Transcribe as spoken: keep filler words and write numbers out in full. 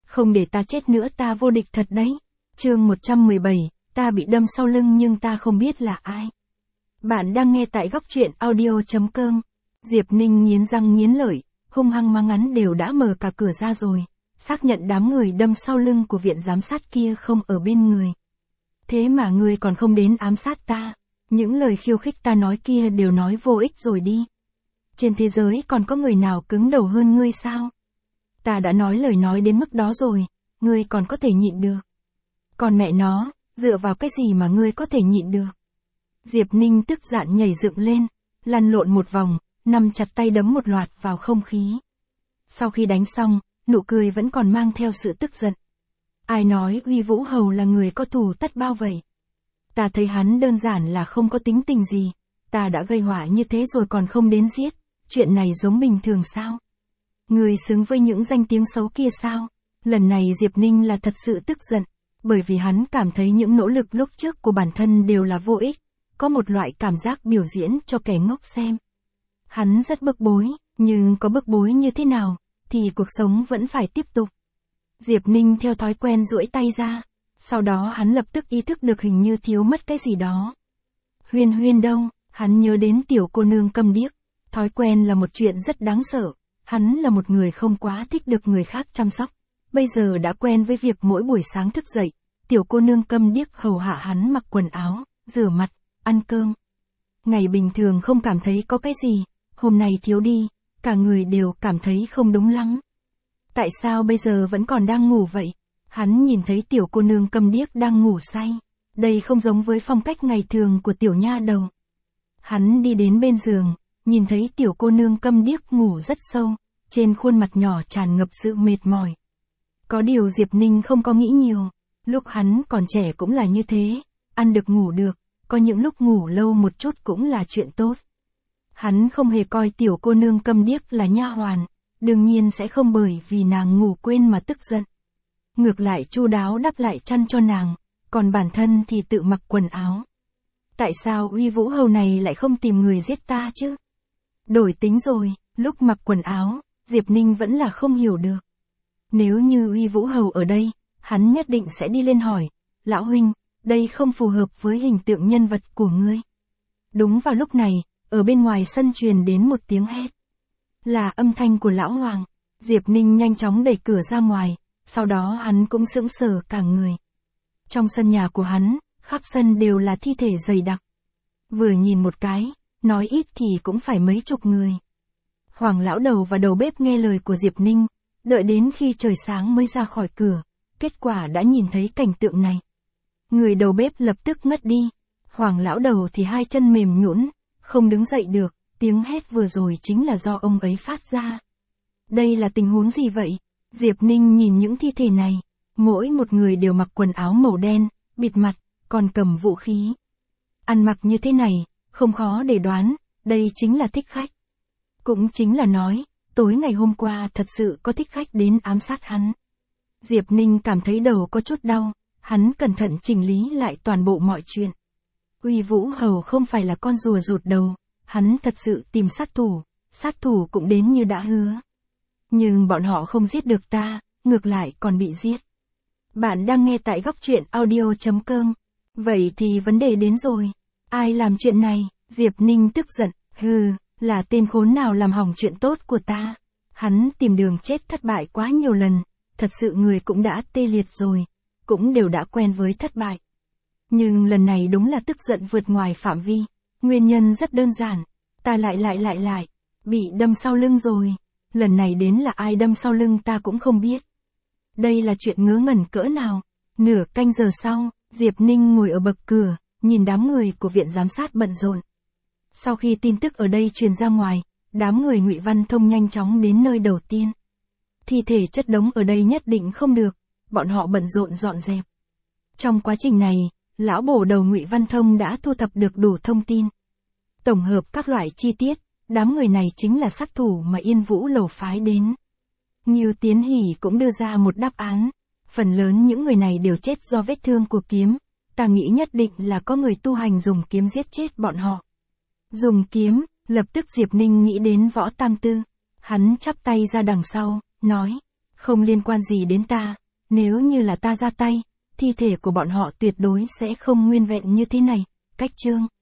Không để ta chết nữa ta vô địch thật đấy. Chương một trăm mười bảy, ta bị đâm sau lưng nhưng ta không biết là ai. Bạn đang nghe tại góc truyện audio chấm com. Diệp Ninh nghiến răng nghiến lợi, hung hăng mắng hắn đều đã mở cả cửa ra rồi, xác nhận đám người đâm sau lưng của viện giám sát kia không ở bên người. Thế mà ngươi còn không đến ám sát ta, những lời khiêu khích ta nói kia đều nói vô ích rồi đi. Trên thế giới còn có người nào cứng đầu hơn ngươi sao? Ta đã nói lời nói đến mức đó rồi, ngươi còn có thể nhịn được. Còn mẹ nó, dựa vào cái gì mà ngươi có thể nhịn được? Diệp Ninh tức giận nhảy dựng lên, lăn lộn một vòng, nắm chặt tay đấm một loạt vào không khí. Sau khi đánh xong, nụ cười vẫn còn mang theo sự tức giận. Ai nói Uy Vũ Hầu là người có thù tất bao vậy? Ta thấy hắn đơn giản là không có tính tình gì, ta đã gây họa như thế rồi còn không đến giết, chuyện này giống bình thường sao? Người xứng với những danh tiếng xấu kia sao? Lần này Diệp Ninh là thật sự tức giận, bởi vì hắn cảm thấy những nỗ lực lúc trước của bản thân đều là vô ích, có một loại cảm giác biểu diễn cho kẻ ngốc xem. Hắn rất bức bối, nhưng có bức bối như thế nào, thì cuộc sống vẫn phải tiếp tục. Diệp Ninh theo thói quen duỗi tay ra, sau đó hắn lập tức ý thức được hình như thiếu mất cái gì đó. Huyên Huyên đâu? Hắn nhớ đến tiểu cô nương câm điếc, thói quen là một chuyện rất đáng sợ, hắn là một người không quá thích được người khác chăm sóc, bây giờ đã quen với việc mỗi buổi sáng thức dậy, tiểu cô nương câm điếc hầu hạ hắn mặc quần áo, rửa mặt, ăn cơm. Ngày bình thường không cảm thấy có cái gì, hôm nay thiếu đi, cả người đều cảm thấy không đúng lắm. Tại sao bây giờ vẫn còn đang ngủ vậy? Hắn nhìn thấy tiểu cô nương câm điếc đang ngủ say. Đây không giống với phong cách ngày thường của tiểu nha đầu. Hắn đi đến bên giường, nhìn thấy tiểu cô nương câm điếc ngủ rất sâu, trên khuôn mặt nhỏ tràn ngập sự mệt mỏi. Có điều Diệp Ninh không có nghĩ nhiều, lúc hắn còn trẻ cũng là như thế, ăn được ngủ được, có những lúc ngủ lâu một chút cũng là chuyện tốt. Hắn không hề coi tiểu cô nương câm điếc là nha hoàn, đương nhiên sẽ không bởi vì nàng ngủ quên mà tức giận. Ngược lại chu đáo đắp lại chăn cho nàng, còn bản thân thì tự mặc quần áo. Tại sao Uy Vũ Hầu này lại không tìm người giết ta chứ? Đổi tính rồi, lúc mặc quần áo, Diệp Ninh vẫn là không hiểu được. Nếu như Uy Vũ Hầu ở đây, hắn nhất định sẽ đi lên hỏi, lão huynh, đây không phù hợp với hình tượng nhân vật của ngươi. Đúng vào lúc này, ở bên ngoài sân truyền đến một tiếng hét. Là âm thanh của lão hoàng. Diệp Ninh nhanh chóng đẩy cửa ra ngoài, sau đó hắn cũng sững sờ cả người. Trong sân nhà của hắn, khắp sân đều là thi thể dày đặc. Vừa nhìn một cái, nói ít thì cũng phải mấy chục người. Hoàng lão đầu và đầu bếp nghe lời của Diệp Ninh, đợi đến khi trời sáng mới ra khỏi cửa, kết quả đã nhìn thấy cảnh tượng này. Người đầu bếp lập tức ngất đi, Hoàng lão đầu thì hai chân mềm nhũn, không đứng dậy được, tiếng hét vừa rồi chính là do ông ấy phát ra. Đây là tình huống gì vậy? Diệp Ninh nhìn những thi thể này, mỗi một người đều mặc quần áo màu đen, bịt mặt, còn cầm vũ khí. Ăn mặc như thế này, không khó để đoán, đây chính là thích khách. Cũng chính là nói, tối ngày hôm qua thật sự có thích khách đến ám sát hắn. Diệp Ninh cảm thấy đầu có chút đau, hắn cẩn thận chỉnh lý lại toàn bộ mọi chuyện. Uy Vũ Hầu không phải là con rùa rụt đầu, hắn thật sự tìm sát thủ, sát thủ cũng đến như đã hứa. Nhưng bọn họ không giết được ta, ngược lại còn bị giết. Bạn đang nghe tại góc truyện audio chấm com. Vậy thì vấn đề đến rồi. Ai làm chuyện này? Diệp Ninh tức giận, hừ, là tên khốn nào làm hỏng chuyện tốt của ta. Hắn tìm đường chết thất bại quá nhiều lần, thật sự người cũng đã tê liệt rồi, cũng đều đã quen với thất bại. Nhưng lần này đúng là tức giận vượt ngoài phạm vi. Nguyên nhân rất đơn giản, ta lại lại lại lại, bị đâm sau lưng rồi. Lần này đến là ai đâm sau lưng ta cũng không biết. Đây là chuyện ngớ ngẩn cỡ nào. Nửa canh giờ sau, Diệp Ninh ngồi ở bậc cửa, nhìn đám người của viện giám sát bận rộn. Sau khi tin tức ở đây truyền ra ngoài, đám người Ngụy Văn Thông nhanh chóng đến nơi đầu tiên. Thi thể chất đống ở đây nhất định không được, bọn họ bận rộn dọn dẹp. Trong quá trình này, lão bổ đầu Ngụy Văn Thông đã thu thập được đủ thông tin. Tổng hợp các loại chi tiết, đám người này chính là sát thủ mà Yên Vũ Lầu phái đến. Ngưu Tiến Hỷ cũng đưa ra một đáp án, phần lớn những người này đều chết do vết thương của kiếm, ta nghĩ nhất định là có người tu hành dùng kiếm giết chết bọn họ. Dùng kiếm, lập tức Diệp Ninh nghĩ đến Võ Tam Tư, hắn chắp tay ra đằng sau, nói, Không liên quan gì đến ta, nếu như là ta ra tay, thi thể của bọn họ tuyệt đối sẽ không nguyên vẹn như thế này. Cách chương